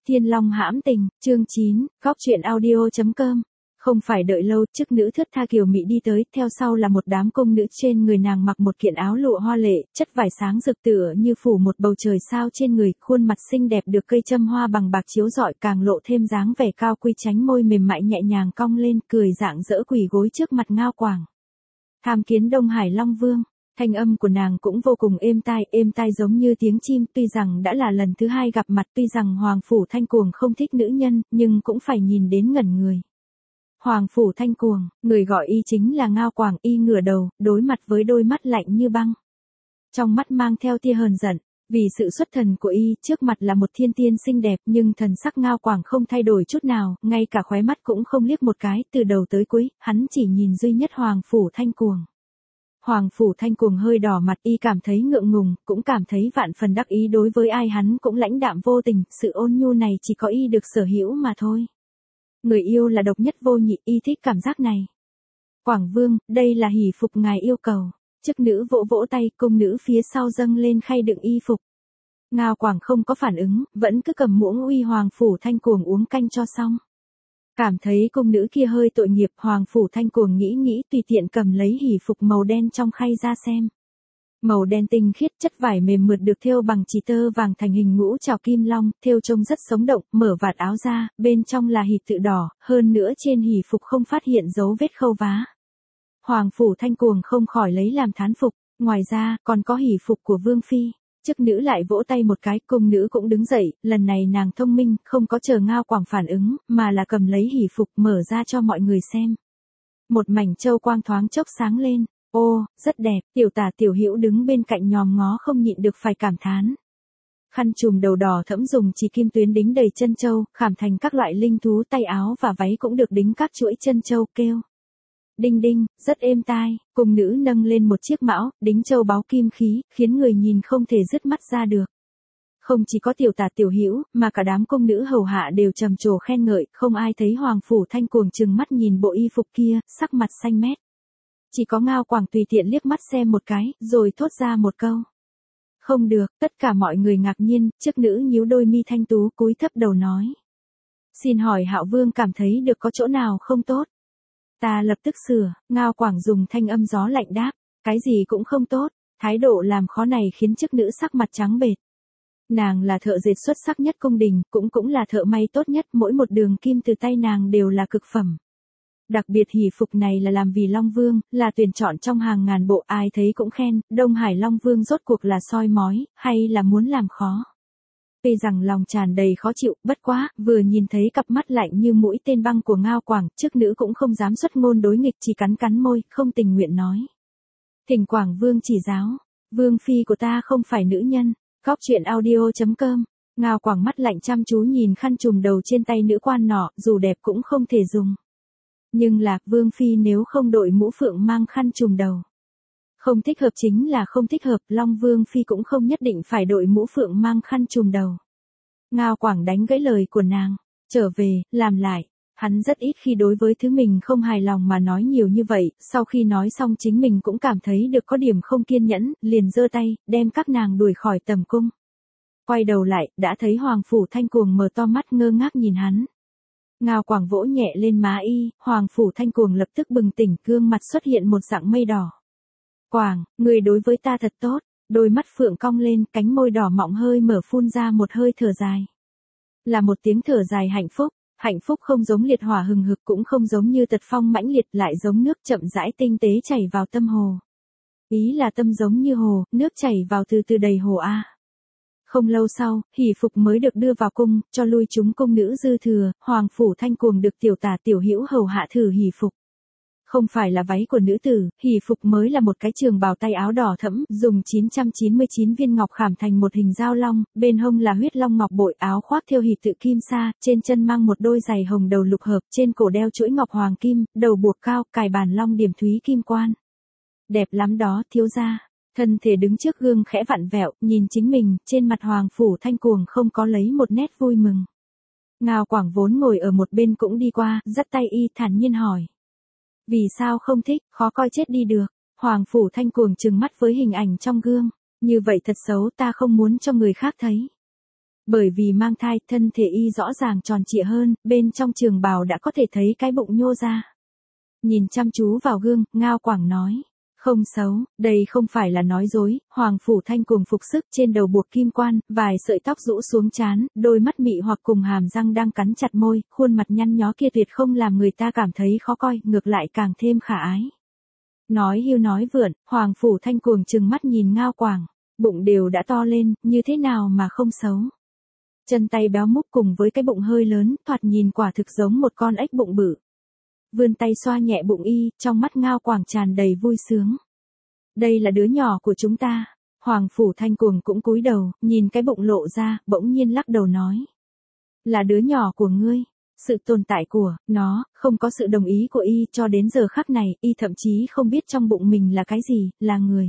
Thiên Long hãm tình, chương 9, Góc truyện audio.com. Không phải đợi lâu, chức nữ thướt tha kiều mị đi tới, theo sau là một đám công nữ, trên người nàng mặc một kiện áo lụa hoa lệ, chất vải sáng rực tựa như phủ một bầu trời sao trên người, khuôn mặt xinh đẹp được cây châm hoa bằng bạc chiếu rọi, càng lộ thêm dáng vẻ cao quý, tránh môi mềm mại nhẹ nhàng cong lên, cười rạng rỡ quỳ gối trước mặt Ngao Quảng. Tham kiến Đông Hải Long Vương. Thanh âm của nàng cũng vô cùng êm tai giống như tiếng chim, tuy rằng đã là lần thứ hai gặp mặt, tuy rằng Hoàng Phủ Thanh Cuồng không thích nữ nhân, nhưng cũng phải nhìn đến ngẩn người. Hoàng Phủ Thanh Cuồng, người gọi y chính là Ngao Quảng, y ngửa đầu, đối mặt với đôi mắt lạnh như băng. Trong mắt mang theo tia hờn giận, vì sự xuất thần của y, trước mặt là một thiên tiên xinh đẹp, nhưng thần sắc Ngao Quảng không thay đổi chút nào, ngay cả khóe mắt cũng không liếc một cái, từ đầu tới cuối, hắn chỉ nhìn duy nhất Hoàng Phủ Thanh Cuồng. Hoàng Phủ Thanh Cuồng hơi đỏ mặt, y cảm thấy ngượng ngùng, cũng cảm thấy vạn phần đắc ý, đối với ai hắn cũng lãnh đạm vô tình, sự ôn nhu này chỉ có y được sở hữu mà thôi. Người yêu là độc nhất vô nhị, y thích cảm giác này. Quảng Vương, đây là hỷ phục ngài yêu cầu. Chức nữ vỗ vỗ tay, cung nữ phía sau dâng lên khay đựng y phục. Ngao Quảng không có phản ứng, vẫn cứ cầm muỗng uy Hoàng Phủ Thanh Cuồng uống canh cho xong. Cảm thấy cung nữ kia hơi tội nghiệp, Hoàng Phủ Thanh Cuồng nghĩ tùy tiện cầm lấy hỷ phục màu đen trong khay ra xem. Màu đen tinh khiết, chất vải mềm mượt được thêu bằng chỉ tơ vàng thành hình ngũ trảo kim long, thêu trông rất sống động, mở vạt áo ra, bên trong là hỷ tự đỏ, hơn nữa trên hỷ phục không phát hiện dấu vết khâu vá. Hoàng Phủ Thanh Cuồng không khỏi lấy làm thán phục, ngoài ra, còn có hỷ phục của Vương Phi. Chức nữ lại vỗ tay một cái, cung nữ cũng đứng dậy, lần này nàng thông minh, không có chờ Ngao Quảng phản ứng, mà là cầm lấy hỷ phục mở ra cho mọi người xem. Một mảnh châu quang thoáng chốc sáng lên, ô, rất đẹp, tiểu tả tiểu hữu đứng bên cạnh nhòm ngó không nhịn được phải cảm thán. Khăn trùm đầu đỏ thẫm dùng chỉ kim tuyến đính đầy chân châu, khảm thành các loại linh thú, tay áo và váy cũng được đính các chuỗi chân châu, kêu đinh đinh, rất êm tai, cung nữ nâng lên một chiếc mão, đính châu báu kim khí, khiến người nhìn không thể dứt mắt ra được. Không chỉ có tiểu tả tiểu hữu, mà cả đám cung nữ hầu hạ đều trầm trồ khen ngợi, không ai thấy Hoàng Phủ Thanh Cuồng trừng mắt nhìn bộ y phục kia, sắc mặt xanh mét. Chỉ có Ngao Quảng tùy tiện liếc mắt xem một cái, rồi thốt ra một câu. Không được, tất cả mọi người ngạc nhiên, chức nữ nhíu đôi mi thanh tú cúi thấp đầu nói. Xin hỏi Hạo Vương cảm thấy được có chỗ nào không tốt? Ta lập tức sửa, Ngao Quảng dùng thanh âm gió lạnh đáp, cái gì cũng không tốt, thái độ làm khó này khiến chức nữ sắc mặt trắng bệch. Nàng là thợ dệt xuất sắc nhất cung đình, cũng là thợ may tốt nhất, mỗi một đường kim từ tay nàng đều là cực phẩm. Đặc biệt hỷ phục này là làm vì Long Vương, là tuyển chọn trong hàng ngàn bộ, ai thấy cũng khen, Đông Hải Long Vương rốt cuộc là soi mói, hay là muốn làm khó. Tuy rằng lòng tràn đầy khó chịu, bất quá, vừa nhìn thấy cặp mắt lạnh như mũi tên băng của Ngao Quảng, chức nữ cũng không dám xuất ngôn đối nghịch, chỉ cắn môi, không tình nguyện nói. Thỉnh Quảng Vương chỉ giáo, Vương Phi của ta không phải nữ nhân. Góc truyện audio.com. Ngao Quảng mắt lạnh chăm chú nhìn khăn trùm đầu trên tay nữ quan nọ, dù đẹp cũng không thể dùng. Nhưng là, Vương Phi nếu không đội mũ phượng mang khăn trùm đầu. Không thích hợp chính là không thích hợp, Long Vương Phi cũng không nhất định phải đội mũ phượng mang khăn trùm đầu. Ngao Quảng đánh gãy lời của nàng, trở về, làm lại. Hắn rất ít khi đối với thứ mình không hài lòng mà nói nhiều như vậy, sau khi nói xong chính mình cũng cảm thấy được có điểm không kiên nhẫn, liền giơ tay, đem các nàng đuổi khỏi tầm cung. Quay đầu lại, đã thấy Hoàng Phủ Thanh Cuồng mở to mắt ngơ ngác nhìn hắn. Ngao Quảng vỗ nhẹ lên má y, Hoàng Phủ Thanh Cuồng lập tức bừng tỉnh, gương mặt xuất hiện một dạng mây đỏ. Quảng, người đối với ta thật tốt, đôi mắt phượng cong lên, cánh môi đỏ mọng hơi mở phun ra một hơi thở dài. Là một tiếng thở dài hạnh phúc không giống liệt hỏa hừng hực, cũng không giống như tật phong mãnh liệt, lại giống nước chậm rãi tinh tế chảy vào tâm hồ. Ý là tâm giống như hồ, nước chảy vào từ từ đầy hồ a. Không lâu sau, hỷ phục mới được đưa vào cung, cho lui chúng cung nữ dư thừa, Hoàng Phủ Thanh Cuồng được tiểu tả tiểu hữu hầu hạ thử hỷ phục. Không phải là váy của nữ tử, hỷ phục mới là một cái trường bào tay áo đỏ thẫm, dùng 999 viên ngọc khảm thành một hình dao long, bên hông là huyết long ngọc bội, áo khoác thêu hỷ tự kim sa, trên chân mang một đôi giày hồng đầu lục hợp, trên cổ đeo chuỗi ngọc hoàng kim, đầu buộc cao, cài bàn long điểm thúy kim quan. Đẹp lắm đó, thiếu gia. Thân thể đứng trước gương khẽ vặn vẹo, nhìn chính mình, trên mặt Hoàng Phủ Thanh Cuồng không có lấy một nét vui mừng. Ngao Quảng vốn ngồi ở một bên cũng đi qua, dắt tay y thản nhiên hỏi. Vì sao không thích, khó coi chết đi được. Hoàng Phủ Thanh Cuồng trừng mắt với hình ảnh trong gương. Như vậy thật xấu, ta không muốn cho người khác thấy. Bởi vì mang thai, thân thể y rõ ràng tròn trịa hơn, bên trong trường bào đã có thể thấy cái bụng nhô ra. Nhìn chăm chú vào gương, Ngao Quảng nói. Không xấu, đây không phải là nói dối, Hoàng Phủ Thanh Cuồng phục sức trên đầu buộc kim quan, vài sợi tóc rũ xuống trán, đôi mắt mị hoặc cùng hàm răng đang cắn chặt môi, khuôn mặt nhăn nhó kia tuyệt không làm người ta cảm thấy khó coi, ngược lại càng thêm khả ái. Nói hưu nói vượn, Hoàng Phủ Thanh Cuồng trừng mắt nhìn Ngao Quảng, bụng đều đã to lên, như thế nào mà không xấu. Chân tay béo múc cùng với cái bụng hơi lớn, thoạt nhìn quả thực giống một con ếch bụng bự. Vươn tay xoa nhẹ bụng y, trong mắt Ngao Quảng tràn đầy vui sướng. Đây là đứa nhỏ của chúng ta. Hoàng Phủ Thanh Cuồng cũng cúi đầu, nhìn cái bụng lộ ra, bỗng nhiên lắc đầu nói. Là đứa nhỏ của ngươi. Sự tồn tại của nó, không có sự đồng ý của y cho đến giờ khắc này, y thậm chí không biết trong bụng mình là cái gì, là người.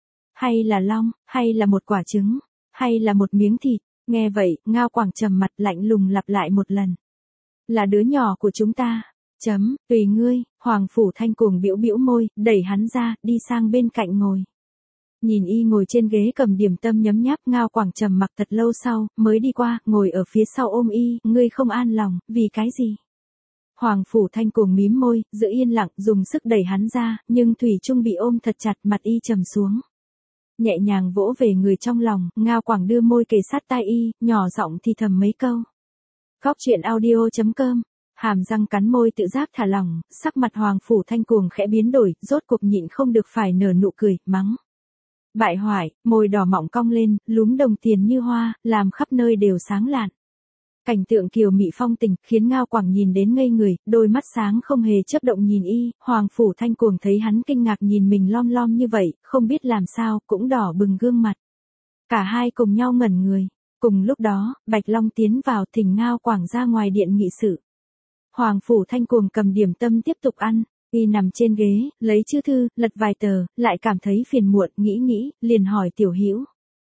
Hay là long, hay là một quả trứng, hay là một miếng thịt. Nghe vậy, Ngao Quảng trầm mặt lạnh lùng lặp lại một lần. Là đứa nhỏ của chúng ta. Tùy ngươi, Hoàng Phủ Thanh Cuồng bĩu bĩu môi, đẩy hắn ra, đi sang bên cạnh ngồi. Nhìn y ngồi trên ghế cầm điểm tâm nhấm nháp, Ngao Quảng trầm mặc thật lâu sau, mới đi qua, ngồi ở phía sau ôm y, ngươi không an lòng, vì cái gì? Hoàng Phủ Thanh Cuồng mím môi, giữ yên lặng, dùng sức đẩy hắn ra, nhưng thủy chung bị ôm thật chặt, mặt y trầm xuống. Nhẹ nhàng vỗ về người trong lòng, Ngao Quảng đưa môi kề sát tai y, nhỏ giọng thì thầm mấy câu. Góc truyện audio.com. Hàm răng cắn môi tự giác thả lỏng, sắc mặt Hoàng Phủ Thanh Cuồng khẽ biến đổi, rốt cuộc nhịn không được phải nở nụ cười, mắng. Bại hoại, môi đỏ mọng cong lên, lúm đồng tiền như hoa, làm khắp nơi đều sáng lạn. Cảnh tượng kiều mị phong tình, khiến Ngao Quảng nhìn đến ngây người, đôi mắt sáng không hề chớp động nhìn y, Hoàng Phủ Thanh Cuồng thấy hắn kinh ngạc nhìn mình lom lom như vậy, không biết làm sao, cũng đỏ bừng gương mặt. Cả hai cùng nhau ngẩn người. Cùng lúc đó, Bạch Long tiến vào thỉnh Ngao Quảng ra ngoài điện nghị sự. Hoàng Phủ Thanh Cuồng cầm điểm tâm tiếp tục ăn, y nằm trên ghế, lấy chữ thư, lật vài tờ, lại cảm thấy phiền muộn, nghĩ, liền hỏi Tiểu Hữu.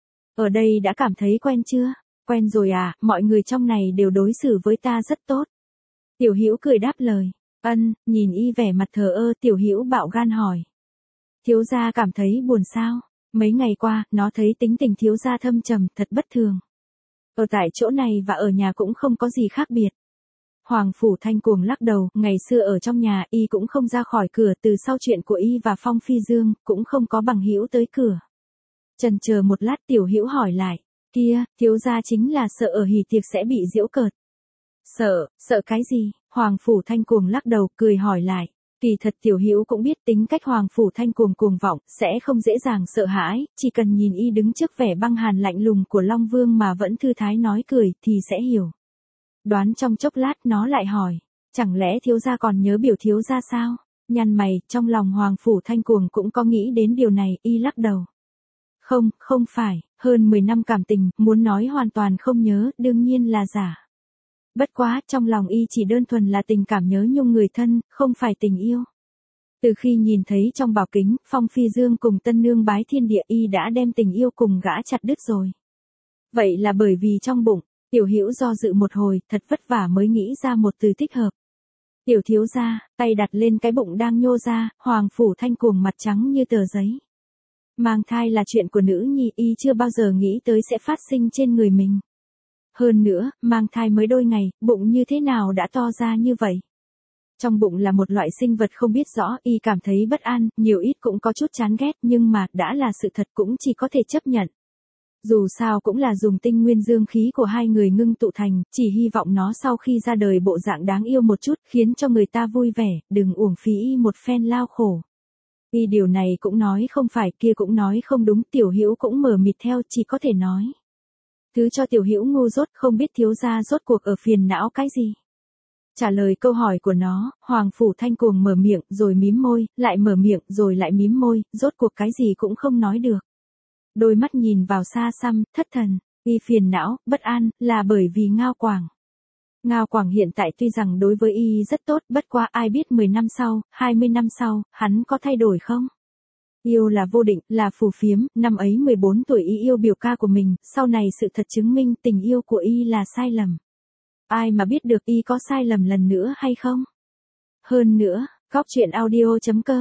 Ở đây đã cảm thấy quen chưa? Quen rồi à, mọi người trong này đều đối xử với ta rất tốt. Tiểu Hữu cười đáp lời, nhìn y vẻ mặt thờ ơ, Tiểu Hữu bạo gan hỏi. Thiếu gia cảm thấy buồn sao? Mấy ngày qua, nó thấy tính tình thiếu gia thâm trầm, thật bất thường. Ở tại chỗ này và ở nhà cũng không có gì khác biệt. Hoàng Phủ Thanh Cuồng lắc đầu, ngày xưa ở trong nhà y cũng không ra khỏi cửa, từ sau chuyện của y và Phong Phi Dương, cũng không có bằng hữu tới cửa. Chần chờ một lát Tiểu Hữu hỏi lại, kia, thiếu gia chính là sợ ở hỉ tiệc sẽ bị giễu cợt. Sợ cái gì? Hoàng Phủ Thanh Cuồng lắc đầu, cười hỏi lại. Kỳ thật Tiểu Hữu cũng biết tính cách Hoàng Phủ Thanh Cuồng cuồng vọng, sẽ không dễ dàng sợ hãi, chỉ cần nhìn y đứng trước vẻ băng hàn lạnh lùng của Long Vương mà vẫn thư thái nói cười, thì sẽ hiểu. Đoán trong chốc lát nó lại hỏi, chẳng lẽ thiếu gia còn nhớ biểu thiếu gia sao? Nhăn mày, trong lòng Hoàng Phủ Thanh Cuồng cũng có nghĩ đến điều này, y lắc đầu. Không phải, hơn 10 năm cảm tình, muốn nói hoàn toàn không nhớ, đương nhiên là giả. Bất quá, trong lòng y chỉ đơn thuần là tình cảm nhớ nhung người thân, không phải tình yêu. Từ khi nhìn thấy trong bảo kính, Phong Phi Dương cùng tân nương bái thiên địa y đã đem tình yêu cùng gã chặt đứt rồi. Vậy là bởi vì trong bụng, Tiểu Hữu do dự một hồi, thật vất vả mới nghĩ ra một từ thích hợp. Tiểu thiếu gia, tay đặt lên cái bụng đang nhô ra, Hoàng Phủ Thanh Cuồng mặt trắng như tờ giấy. Mang thai là chuyện của nữ nhi, y chưa bao giờ nghĩ tới sẽ phát sinh trên người mình. Hơn nữa, mang thai mới đôi ngày, bụng như thế nào đã to ra như vậy? Trong bụng là một loại sinh vật không biết rõ, y cảm thấy bất an, nhiều ít cũng có chút chán ghét, nhưng mà, đã là sự thật cũng chỉ có thể chấp nhận. Dù sao cũng là dùng tinh nguyên dương khí của hai người ngưng tụ thành, chỉ hy vọng nó sau khi ra đời bộ dạng đáng yêu một chút, khiến cho người ta vui vẻ, đừng uổng phí một phen lao khổ. Y điều này cũng nói không phải, kia cũng nói không đúng, Tiểu Hữu cũng mờ mịt theo, chỉ có thể nói. Thứ cho Tiểu Hữu ngu dốt, không biết thiếu gia rốt cuộc ở phiền não cái gì. Trả lời câu hỏi của nó, Hoàng Phủ Thanh Cuồng mở miệng, rồi mím môi, lại mở miệng, rồi lại mím môi, rốt cuộc cái gì cũng không nói được. Đôi mắt nhìn vào xa xăm, thất thần, y phiền não, bất an, là bởi vì Ngao Quảng. Ngao Quảng hiện tại tuy rằng đối với y rất tốt, bất quá ai biết 10 năm sau, 20 năm sau, hắn có thay đổi không? Yêu là vô định, là phù phiếm, năm ấy 14 tuổi y yêu biểu ca của mình, sau này sự thật chứng minh tình yêu của y là sai lầm. Ai mà biết được y có sai lầm lần nữa hay không? Hơn nữa, góc truyện audio.com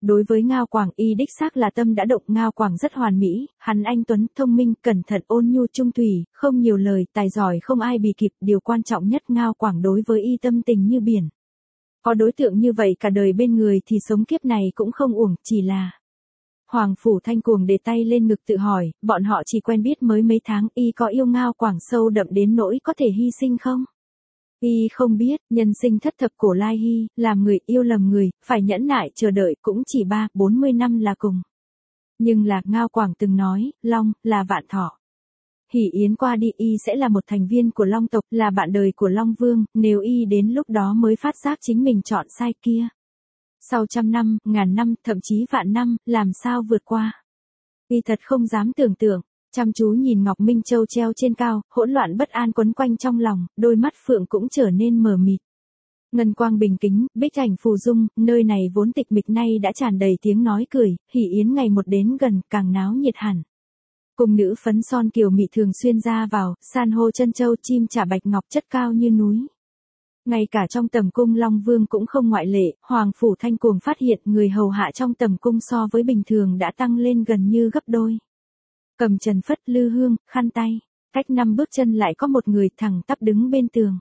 Đối với Ngao Quảng y đích xác là tâm đã động. Ngao Quảng rất hoàn mỹ, hắn anh tuấn, thông minh, cẩn thận, ôn nhu, trung thủy, không nhiều lời, tài giỏi không ai bì kịp. Điều quan trọng nhất Ngao Quảng đối với y tâm tình như biển. Có đối tượng như vậy cả đời bên người thì sống kiếp này cũng không uổng, chỉ là... Hoàng Phủ Thanh cuồng để tay lên ngực tự hỏi, bọn họ chỉ quen biết mới mấy tháng, y có yêu Ngao Quảng sâu đậm đến nỗi có thể hy sinh không? Y không biết, nhân sinh thất thập cổ lai hy, làm người yêu lầm người, phải nhẫn nại chờ đợi cũng chỉ 40 năm là cùng. Nhưng Lạc Ngao Quảng từng nói, Long, là vạn thọ. Hỷ yến qua đi y sẽ là một thành viên của Long tộc, là bạn đời của Long Vương, nếu y đến lúc đó mới phát giác chính mình chọn sai kia. Sau 100 năm, ngàn năm, thậm chí vạn năm, làm sao vượt qua? Y thật không dám tưởng tượng. Chăm chú nhìn Ngọc Minh Châu treo trên cao, hỗn loạn bất an quấn quanh trong lòng, đôi mắt phượng cũng trở nên mờ mịt. Ngân quang bình kính, bích ảnh phù dung, nơi này vốn tịch mịch nay đã tràn đầy tiếng nói cười, hỷ yến ngày một đến gần, càng náo nhiệt hẳn. Cung nữ phấn son kiều mị thường xuyên ra vào, san hô chân châu, chim trả bạch ngọc chất cao như núi. Ngay cả trong tầm cung Long Vương cũng không ngoại lệ, Hoàng Phủ Thanh cuồng phát hiện người hầu hạ trong tầm cung so với bình thường đã tăng lên gần như gấp đôi. Cầm trần phất, lư hương, khăn tay, cách 5 bước chân lại có một người thẳng tắp đứng bên tường.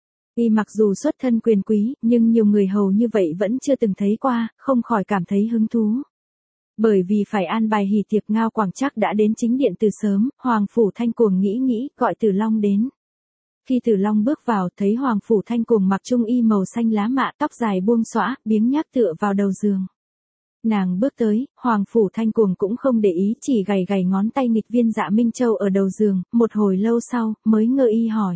Y mặc dù xuất thân quyền quý, nhưng nhiều người hầu như vậy vẫn chưa từng thấy qua, không khỏi cảm thấy hứng thú. Bởi vì phải an bài hỷ tiệc, Ngao Quảng chắc đã đến chính điện từ sớm, Hoàng Phủ Thanh cuồng nghĩ, gọi Tử Long đến. Khi Tử Long bước vào, thấy Hoàng Phủ Thanh cuồng mặc trung y màu xanh lá mạ, tóc dài buông xõa, biếng nhác tựa vào đầu giường. Nàng bước tới, Hoàng Phủ Thanh cuồng cũng không để ý, chỉ gầy ngón tay nghịch viên Dạ Minh Châu ở đầu giường, một hồi lâu sau, mới ngơ y hỏi.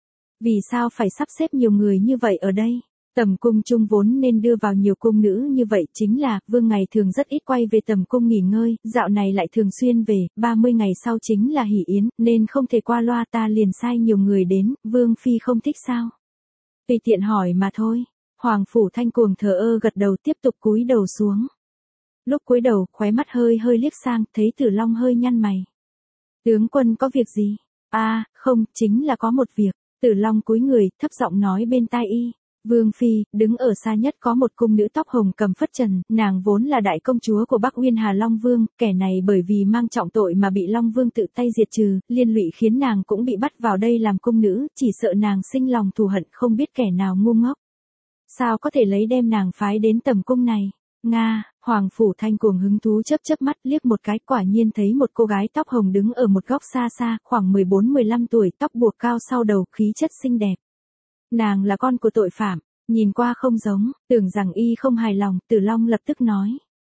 Vì sao phải sắp xếp nhiều người như vậy ở đây? Tầm cung chung vốn nên đưa vào nhiều cung nữ như vậy, chính là, vương ngày thường rất ít quay về tầm cung nghỉ ngơi, dạo này lại thường xuyên về, 30 ngày sau chính là hỷ yến, nên không thể qua loa, ta liền sai nhiều người đến, vương phi không thích sao? Tùy tiện hỏi mà thôi. Hoàng Phủ Thanh cuồng thờ ơ gật đầu, tiếp tục cúi đầu xuống. Lúc cúi đầu, khóe mắt hơi liếc sang, thấy Tử Long hơi nhăn mày. Tướng quân có việc gì? Không, chính là có một việc. Tử Long cúi người, thấp giọng nói bên tai y. Vương phi, đứng ở xa nhất có một cung nữ tóc hồng cầm phất trần, nàng vốn là đại công chúa của Bắc Uyên Hà Long Vương, kẻ này bởi vì mang trọng tội mà bị Long Vương tự tay diệt trừ, liên lụy khiến nàng cũng bị bắt vào đây làm cung nữ, chỉ sợ nàng sinh lòng thù hận, không biết kẻ nào ngu ngốc. Sao có thể lấy đem nàng phái đến tầm cung này? Nga, Hoàng Phủ Thanh cuồng hứng thú chớp mắt liếc một cái, quả nhiên thấy một cô gái tóc hồng đứng ở một góc xa, khoảng 14-15 tuổi, tóc buộc cao sau đầu, khí chất xinh đẹp. Nàng là con của tội phạm, nhìn qua không giống, tưởng rằng y không hài lòng, Tử Long lập tức nói.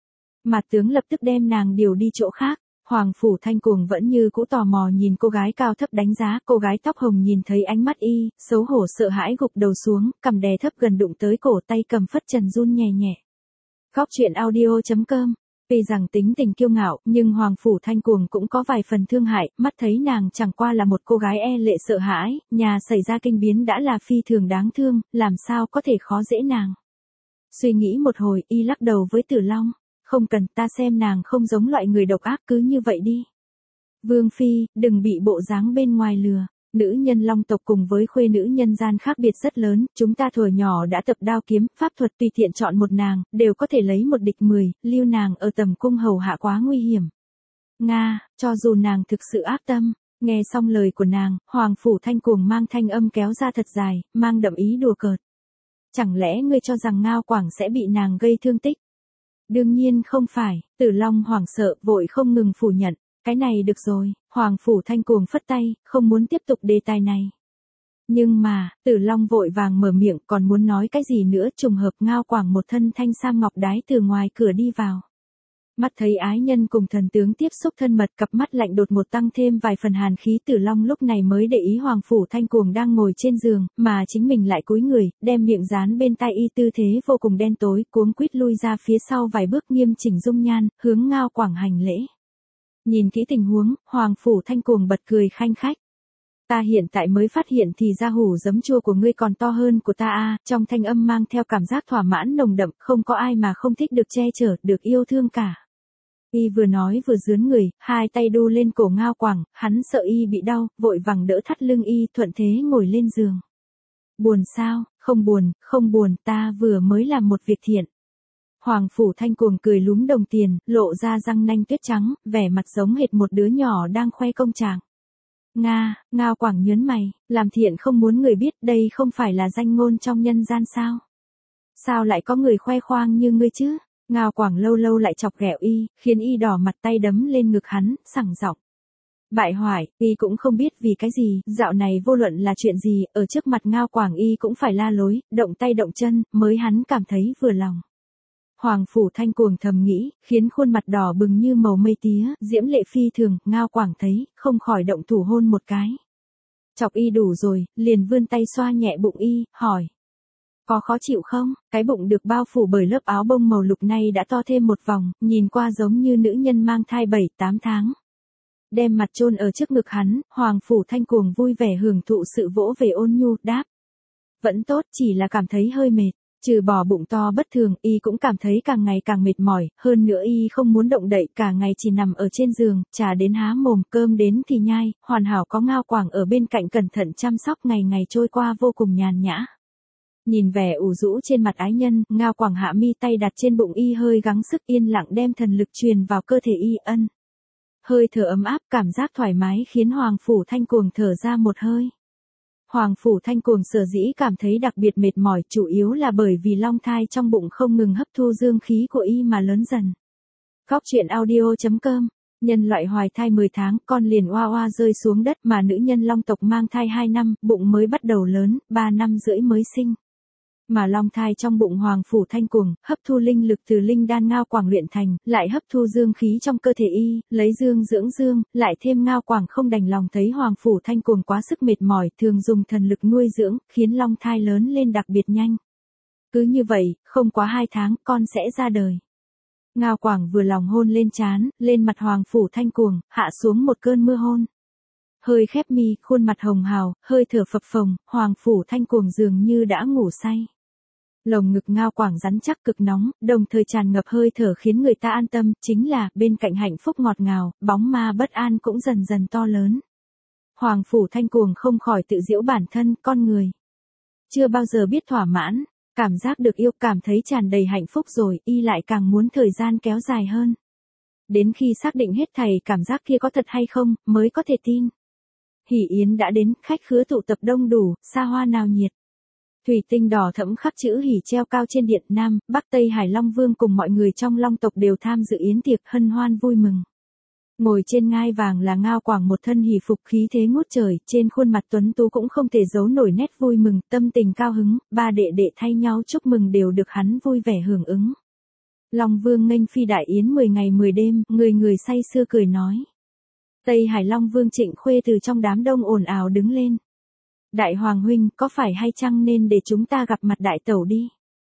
Mạt tướng lập tức đem nàng điều đi chỗ khác. Hoàng Phủ Thanh cuồng vẫn như cũ tò mò nhìn cô gái cao thấp đánh giá, cô gái tóc hồng nhìn thấy ánh mắt y, xấu hổ sợ hãi gục đầu xuống, cằm đè thấp gần đụng tới cổ, tay cầm phất trần run nhẹ nhẹ. Góc truyện audio.com. Vì rằng tính tình kiêu ngạo, nhưng Hoàng Phủ Thanh cuồng cũng có vài phần thương hại, mắt thấy nàng chẳng qua là một cô gái e lệ sợ hãi, nhà xảy ra kinh biến đã là phi thường đáng thương, làm sao có thể khó dễ nàng. Suy nghĩ một hồi, y lắc đầu với Tử Long, không cần, ta xem nàng không giống loại người độc ác, cứ như vậy đi. Vương phi, đừng bị bộ dáng bên ngoài lừa. Nữ nhân Long tộc cùng với khuê nữ nhân gian khác biệt rất lớn, chúng ta thuở nhỏ đã tập đao kiếm, pháp thuật, tùy tiện chọn một nàng, đều có thể lấy một địch 10, lưu nàng ở tầm cung hầu hạ quá nguy hiểm. Nga, cho dù nàng thực sự ác tâm. Nghe xong lời của nàng, Hoàng Phủ Thanh cuồng mang thanh âm kéo ra thật dài, mang đậm ý đùa cợt. Chẳng lẽ ngươi cho rằng Ngao Quảng sẽ bị nàng gây thương tích? Đương nhiên không phải, Tử Long hoảng sợ, vội không ngừng phủ nhận. Cái này được rồi, Hoàng Phủ Thanh cuồng phất tay, không muốn tiếp tục đề tài này. Nhưng mà, Tử Long vội vàng mở miệng, còn muốn nói cái gì nữa, trùng hợp Ngao Quảng một thân thanh sam ngọc đái từ ngoài cửa đi vào. Mắt thấy ái nhân cùng thần tướng tiếp xúc thân mật, cặp mắt lạnh đột một tăng thêm vài phần hàn khí, Tử Long lúc này mới để ý Hoàng Phủ Thanh cuồng đang ngồi trên giường, mà chính mình lại cúi người, đem miệng dán bên tai y, tư thế vô cùng đen tối, cuống quýt lui ra phía sau vài bước, nghiêm chỉnh dung nhan, hướng Ngao Quảng hành lễ. Nhìn kỹ tình huống, Hoàng Phủ Thanh cuồng bật cười khanh khách. Ta hiện tại mới phát hiện thì ra hủ giấm chua của ngươi còn to hơn của ta trong thanh âm mang theo cảm giác thỏa mãn nồng đậm, không có ai mà không thích được che chở, được yêu thương cả. Y vừa nói vừa dướn người, hai tay đu lên cổ Ngao Quảng, hắn sợ y bị đau, vội vàng đỡ thắt lưng y, thuận thế ngồi lên giường. Buồn sao? Không buồn, ta vừa mới làm một việc thiện. Hoàng Phủ Thanh cuồng cười lúm đồng tiền, lộ ra răng nanh tuyết trắng, vẻ mặt giống hệt một đứa nhỏ đang khoe công trạng. Nga, Ngao Quảng nhớn mày, làm thiện không muốn người biết, đây không phải là danh ngôn trong nhân gian sao? Sao lại có người khoe khoang như ngươi chứ? Ngao Quảng lâu lâu lại chọc ghẹo y, khiến y đỏ mặt tay đấm lên ngực hắn, sẳng giọng. Bại hoại, y cũng không biết vì cái gì, dạo này vô luận là chuyện gì, ở trước mặt Ngao Quảng y cũng phải la lối, động tay động chân, mới hắn cảm thấy vừa lòng. Hoàng Phủ Thanh cuồng thầm nghĩ, khiến khuôn mặt đỏ bừng như màu mây tía, diễm lệ phi thường, Ngao Quảng thấy, không khỏi động thủ hôn một cái. Chọc y đủ rồi, liền vươn tay xoa nhẹ bụng y, hỏi. Có khó chịu không? Cái bụng được bao phủ bởi lớp áo bông màu lục này đã to thêm một vòng, nhìn qua giống như nữ nhân mang thai 7-8 tháng. Đem mặt chôn ở trước ngực hắn, Hoàng Phủ Thanh cuồng vui vẻ hưởng thụ sự vỗ về ôn nhu, đáp. Vẫn tốt, chỉ là cảm thấy hơi mệt. Trừ bỏ bụng to bất thường, y cũng cảm thấy càng ngày càng mệt mỏi, hơn nữa y không muốn động đậy, cả ngày chỉ nằm ở trên giường, trà đến há mồm, cơm đến thì nhai, hoàn hảo có Ngao Quảng ở bên cạnh cẩn thận chăm sóc, ngày ngày trôi qua vô cùng nhàn nhã. Nhìn vẻ ủ rũ trên mặt ái nhân, Ngao Quảng hạ mi tay đặt trên bụng y, hơi gắng sức yên lặng đem thần lực truyền vào cơ thể y, ân. Hơi thở ấm áp, cảm giác thoải mái khiến Hoàng Phủ Thanh cuồng thở ra một hơi. Hoàng Phủ Thanh cuồng sở dĩ cảm thấy đặc biệt mệt mỏi, chủ yếu là bởi vì long thai trong bụng không ngừng hấp thu dương khí của y mà lớn dần. Góc truyện audio.com. Nhân loại hoài thai 10 tháng, con liền oa oa rơi xuống đất, mà nữ nhân long tộc mang thai 2 năm, bụng mới bắt đầu lớn, 3 năm rưỡi mới sinh. Mà long thai trong bụng Hoàng Phủ Thanh cuồng, hấp thu linh lực từ linh đan Ngao Quảng luyện thành, lại hấp thu dương khí trong cơ thể y, lấy dương dưỡng dương, lại thêm Ngao Quảng không đành lòng thấy Hoàng Phủ Thanh cuồng quá sức mệt mỏi, thường dùng thần lực nuôi dưỡng, khiến long thai lớn lên đặc biệt nhanh. Cứ như vậy, không quá 2 tháng, con sẽ ra đời. Ngao Quảng vừa lòng hôn lên trán, lên mặt Hoàng Phủ Thanh cuồng, hạ xuống một cơn mưa hôn. Hơi khép mi, khuôn mặt hồng hào, hơi thở phập phồng, Hoàng Phủ Thanh cuồng dường như đã ngủ say. Lồng ngực Ngao Quảng rắn chắc cực nóng, đồng thời tràn ngập hơi thở khiến người ta an tâm, chính là, bên cạnh hạnh phúc ngọt ngào, bóng ma bất an cũng dần dần to lớn. Hoàng Phủ Thanh cuồng không khỏi tự giễu bản thân, con người. Chưa bao giờ biết thỏa mãn, cảm giác được yêu, cảm thấy tràn đầy hạnh phúc rồi, y lại càng muốn thời gian kéo dài hơn. Đến khi xác định hết thảy cảm giác kia có thật hay không, mới có thể tin. Hỷ yến đã đến, khách khứa tụ tập đông đủ, xa hoa náo nhiệt. Thủy tinh đỏ thẫm khắc chữ hỷ treo cao trên điện, Nam, Bắc Tây Hải Long Vương cùng mọi người trong Long tộc đều tham dự yến tiệc, hân hoan vui mừng. Ngồi trên ngai vàng là Ngao Quảng, một thân hỷ phục khí thế ngút trời, trên khuôn mặt tuấn tú cũng không thể giấu nổi nét vui mừng, tâm tình cao hứng, ba đệ đệ thay nhau chúc mừng đều được hắn vui vẻ hưởng ứng. Long Vương nghênh phi đại yến 10 ngày 10 đêm, người người say sưa cười nói. Tây Hải Long Vương Trịnh Khuê từ trong đám đông ồn ào đứng lên. Đại Hoàng huynh, có phải hay chăng nên để chúng ta gặp mặt đại tẩu đi?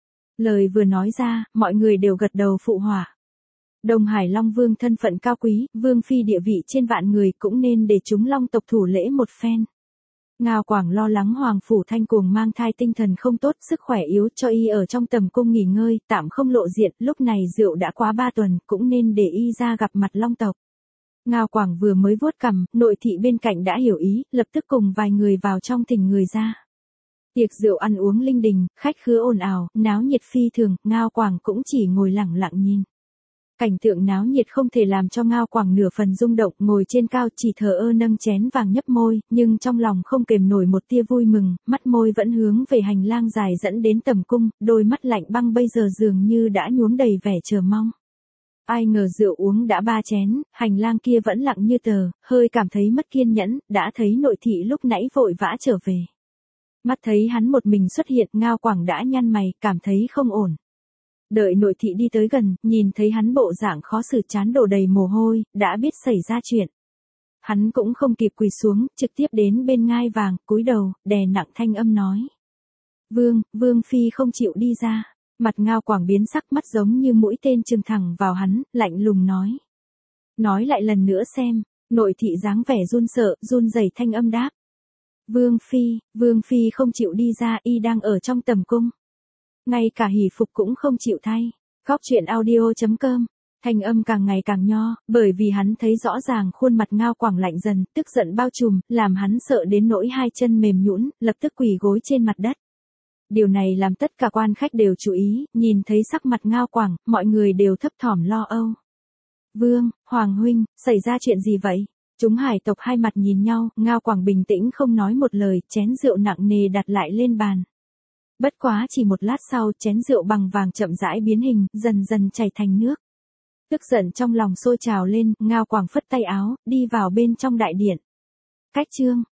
Lời vừa nói ra, mọi người đều gật đầu phụ họa. Đông Hải Long Vương thân phận cao quý, vương phi địa vị trên vạn người, cũng nên để chúng Long tộc thủ lễ một phen. Ngao Quảng lo lắng Hoàng Phủ Thanh cuồng mang thai tinh thần không tốt, sức khỏe yếu, cho y ở trong tầm cung nghỉ ngơi, tạm không lộ diện, lúc này rượu đã quá 3 tuần, cũng nên để y ra gặp mặt Long tộc. Ngao Quảng vừa mới vuốt cằm, nội thị bên cạnh đã hiểu ý, lập tức cùng vài người vào trong thỉnh người ra. Tiệc rượu ăn uống linh đình, khách khứa ồn ào, náo nhiệt phi thường, Ngao Quảng cũng chỉ ngồi lặng lặng nhìn. Cảnh tượng náo nhiệt không thể làm cho Ngao Quảng nửa phần rung động, ngồi trên cao chỉ thờ ơ nâng chén vàng nhấp môi, nhưng trong lòng không kềm nổi một tia vui mừng, mắt môi vẫn hướng về hành lang dài dẫn đến tầm cung, đôi mắt lạnh băng bây giờ dường như đã nhuốm đầy vẻ chờ mong. Ai ngờ rượu uống đã 3 chén, hành lang kia vẫn lặng như tờ, hơi cảm thấy mất kiên nhẫn, đã thấy nội thị lúc nãy vội vã trở về. Mắt thấy hắn một mình xuất hiện, Ngao Quảng đã nhăn mày, cảm thấy không ổn. Đợi nội thị đi tới gần, nhìn thấy hắn bộ dạng khó xử, trán đổ đầy mồ hôi, đã biết xảy ra chuyện. Hắn cũng không kịp quỳ xuống, trực tiếp đến bên ngai vàng, cúi đầu, đè nặng thanh âm nói. Vương phi không chịu đi ra. Mặt Ngao Quảng biến sắc, mắt giống như mũi tên chừng thẳng vào hắn, lạnh lùng nói. Nói lại lần nữa xem, nội thị dáng vẻ run sợ, run rẩy thanh âm đáp. Vương Phi không chịu đi ra, y đang ở trong tầm cung. Ngay cả hỷ phục cũng không chịu thay. Góc truyện audio.com. Thanh âm càng ngày càng nho, bởi vì hắn thấy rõ ràng khuôn mặt Ngao Quảng lạnh dần, tức giận bao trùm, làm hắn sợ đến nỗi hai chân mềm nhũn, lập tức quỳ gối trên mặt đất. Điều này làm tất cả quan khách đều chú ý, nhìn thấy sắc mặt Ngao Quảng, mọi người đều thấp thỏm lo âu. Vương, Hoàng huynh, xảy ra chuyện gì vậy? Chúng hải tộc hai mặt nhìn nhau, Ngao Quảng bình tĩnh không nói một lời, chén rượu nặng nề đặt lại lên bàn. Bất quá chỉ một lát sau, chén rượu bằng vàng chậm rãi biến hình, dần dần chảy thành nước. Tức giận trong lòng sôi trào lên, Ngao Quảng phất tay áo, đi vào bên trong đại điện. Cách chương